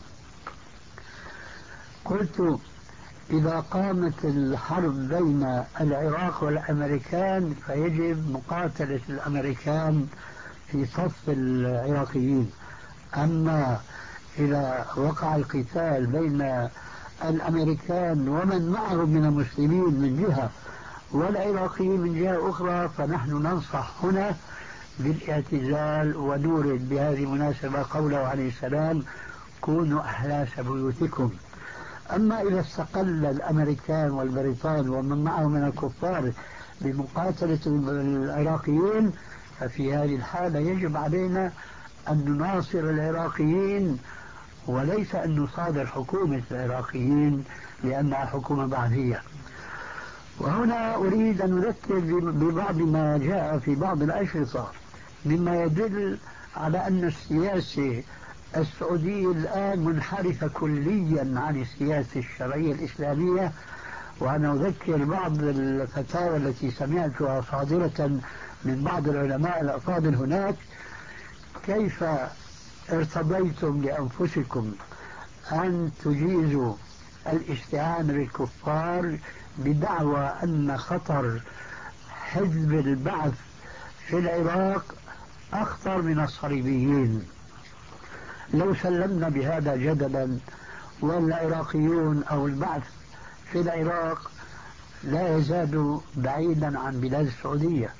قلت إذا قامت الحرب بين العراق والأمريكان فيجب مقاتلة الأمريكان في صف العراقيين. أما إذا وقع القتال بين الأمريكان ومن معهم من المسلمين من جهة والعراقيين من جهة أخرى، فنحن ننصح هنا بالاعتزال، ونورد بهذه المناسبة قوله عليه السلام: كونوا أحلاس بيوتكم. أما إذا استقل الأمريكان والبريطان ومن معهم من الكفار بمقاتلة العراقيين، ففي هذه الحالة يجب علينا أن نناصر العراقيين وليس أن نصادر حكومة العراقيين لأنها حكومة بعثية. وهنا أريد أن أذكر ببعض ما جاء في بعض الأشرطة مما يدل على أن السياسة السعودية الآن منحرفة كليا عن السياسة الشرعية الإسلامية، وأنا أذكر بعض الفتاوى التي سمعتها صادرة من بعض العلماء الأفاضل هناك، كيف ارتضيتم لأنفسكم أن تجيزوا الاستعانة بالكفار بدعوى أن خطر حزب البعث في العراق أخطر من الصليبيين؟ لو سلمنا بهذا جدلا والعراقيون أو البعث في العراق لا يزال بعيدا عن بلاد السعودية،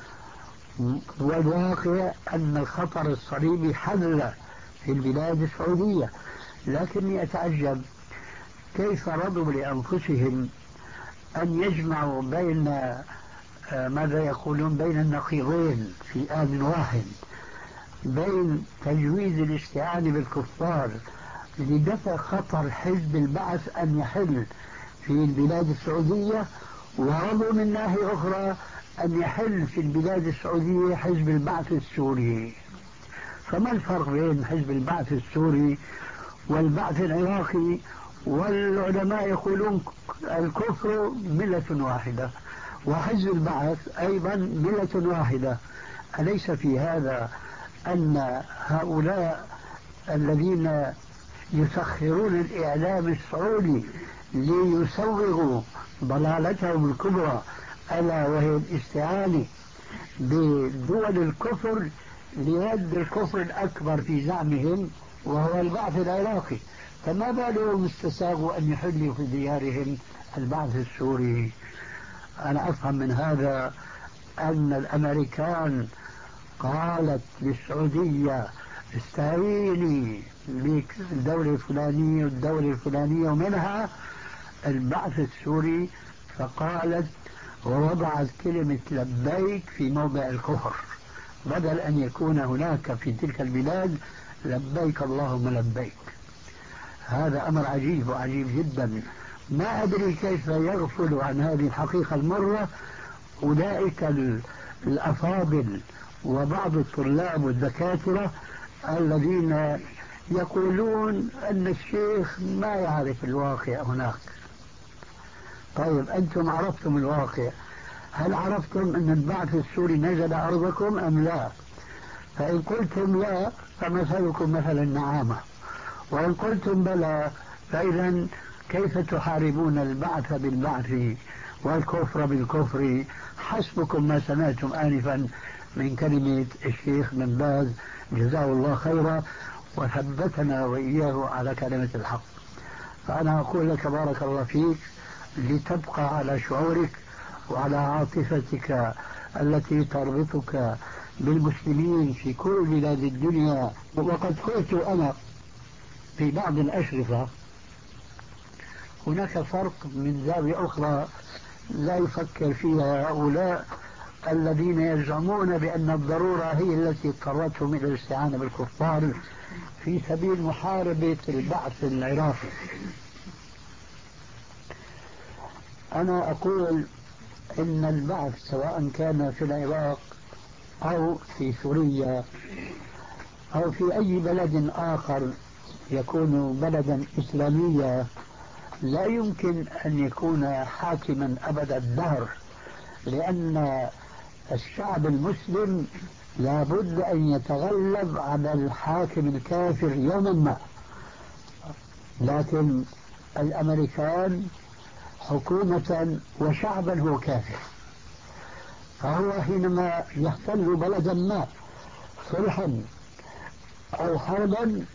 والواقع أن الخطر الصليبي حل في البلاد السعودية، لكني أتعجب كيف رضوا لأنفسهم أن يجمعوا بين ماذا يقولون بين النقيضين في آن واحد، بين تجويز الاستعانة بالكفار لدفع خطر حزب البعث أن يحل في البلاد السعودية، ورضوا من ناحية أخرى أن يحل في البلاد السعودية حزب البعث السوري. فما الفرق بين حزب البعث السوري والبعث العراقي؟ والعلماء يقولون الكفر ملة واحدة وحزب البعث أيضا ملة واحدة. أليس في هذا أن هؤلاء الذين يسخرون الإعلام السعودي ليسوغوا ضلالتهم الكبرى ألا وهي الاستعانة بدول الكفر لرد الكفر الأكبر في زعمهم وهو البعث العراقي، فما بالهم استساغوا أن يحلوا في ديارهم البعث السوري؟ أنا أفهم من هذا أن الأمريكان قالت للسعودية استعيني بالدولة الفلانية والدولة الفلانية ومنها البعث السوري، فقالت ووضعت كلمة لبيك في موضع الكفر، بدل أن يكون هناك في تلك البلاد لبيك اللهم لبيك. هذا أمر عجيب وعجيب جدا، ما أدري كيف يغفل عن هذه الحقيقة المرة أولئك الأفاضل وبعض الطلاب والدكاترة الذين يقولون أن الشيخ ما يعرف الواقع هناك. طيب أنتم عرفتم الواقع، هل عرفتم أن البعث السوري نزل أرضكم أم لا؟ فإن قلتم لا فمثلكم مثل النعامة، وإن قلتم بلى فإذا كيف تحاربون البعث بالبعث والكفر بالكفر؟ حسبكم ما سمعتم آنفا من كلمة الشيخ بن باز جزاه الله خيرا وثبتنا وإياه على كلمة الحق. فأنا أقول لك بارك الله فيك لتبقى على شعورك وعلى عاطفتك التي تربطك بالمسلمين في كل بلاد الدنيا. وقد قلت أنا في بعض الأشرطة هناك فرق من زاوية أخرى لا يفكر فيها هؤلاء الذين يزعمون بأن الضرورة هي التي اضطرتهم إلى الاستعانة بالكفار في سبيل محاربة البعث العراقي. أنا أقول إن البعث سواء كان في العراق أو في سوريا أو في أي بلد آخر يكون بلدا إسلاميا لا يمكن أن يكون حاكما أبد الدهر، لأن الشعب المسلم لابد أن يتغلب على الحاكم الكافر يوما ما. لكن الأمريكان حكومة وشعبا هو كافر، فهو حينما يحتل بلدا ما صلحا أو حربا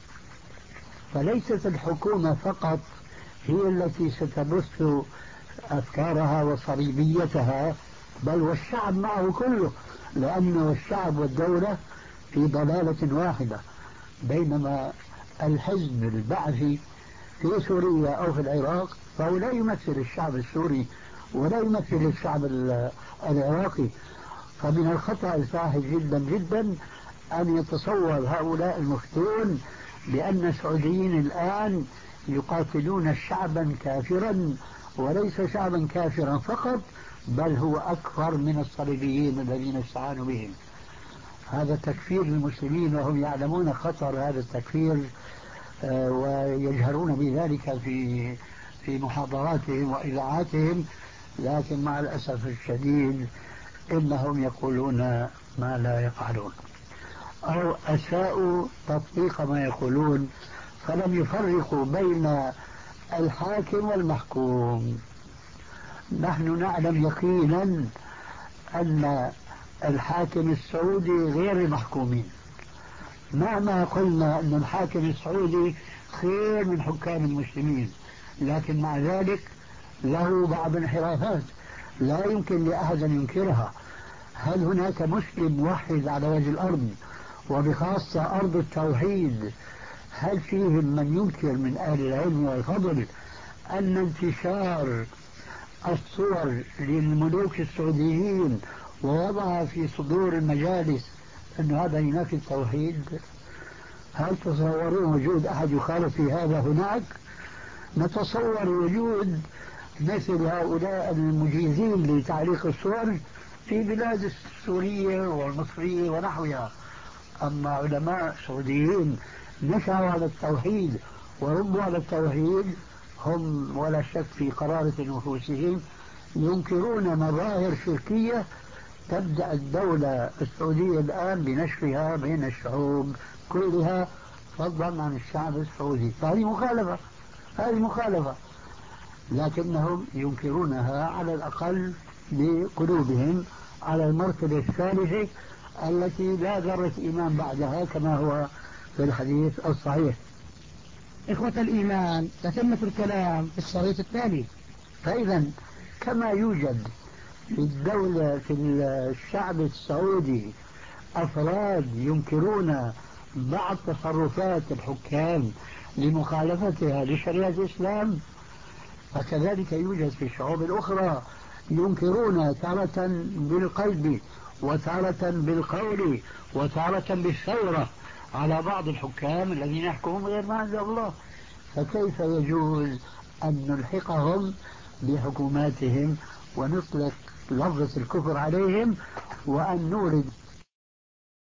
فليست الحكومة فقط هي التي ستبث أفكارها وصليبيتها، بل والشعب معه كله، لأنه الشعب والدولة في ضلالة واحدة. بينما الحزب البعثي في سوريا أو في العراق فهو لا يمثل الشعب السوري ولا يمثل الشعب العراقي. فمن الخطأ الفاحش جدا جدا أن يتصور هؤلاء المفتون بأن السعوديين الآن يقاتلون شعبا كافرا، وليس شعبا كافرا فقط بل هو أكثر من الصليبيين الذين استعانوا بهم. هذا تكفير المسلمين وهم يعلمون خطر هذا التكفير، آه ويجهرون بذلك في في محاضراتهم وإذاعاتهم، لكن مع الأسف الشديد إنهم يقولون ما لا يفعلون، أو أساءوا تطبيق ما يقولون، فلم يفرقوا بين الحاكم والمحكوم. نحن نعلم يقينا أن الحاكم السعودي غير المحكومين، مهما قلنا أن الحاكم السعودي خير من حكام المسلمين، لكن مع ذلك له بعض الانحرافات لا يمكن لأحد أن ينكرها. هل هناك مسلم موحد على وجه الأرض، وبخاصة أرض التوحيد، هل فيهم من ينكر من أهل العلم والفضل أن انتشار الصور للملوك السعوديين ووضعها في صدور المجالس أن هذا ينافي التوحيد؟ هل تصورون وجود أحد يخالف في هذا هناك؟ نتصور وجود مثل هؤلاء المجيزين لتعليق الصور في بلاد السورية والمصرية ونحوها، أما علماء سعوديين نشأوا على التوحيد وربوا على التوحيد هم ولا شك في قرارة نفوسهم ينكرون مظاهر شركية تبدأ الدولة السعودية الآن بنشرها بين الشعوب كلها فضلا عن الشعب السعودي. فهذه مخالفة، هذه مخالفة، لكنهم ينكرونها على الأقل بقلوبهم على المرتبة الثالثة التي لا ذرة إيمان بعدها كما هو في الحديث الصحيح. إخوة الإيمان، تتمة الكلام في الشريط التالي. فإذا كما يوجد في الدولة في الشعب السعودي أفراد ينكرون بعض تصرفات الحكام لمخالفتها لشريعة الإسلام، فكذلك يوجد في الشعوب الأخرى ينكرون تارة بالقلب وتارة بالقول وتارة بالثورة على بعض الحكام الذين يحكمون غير ما أنزل الله. فكيف يجوز أن نلحقهم بحكوماتهم ونطلق لفظة الكفر عليهم وأن نورد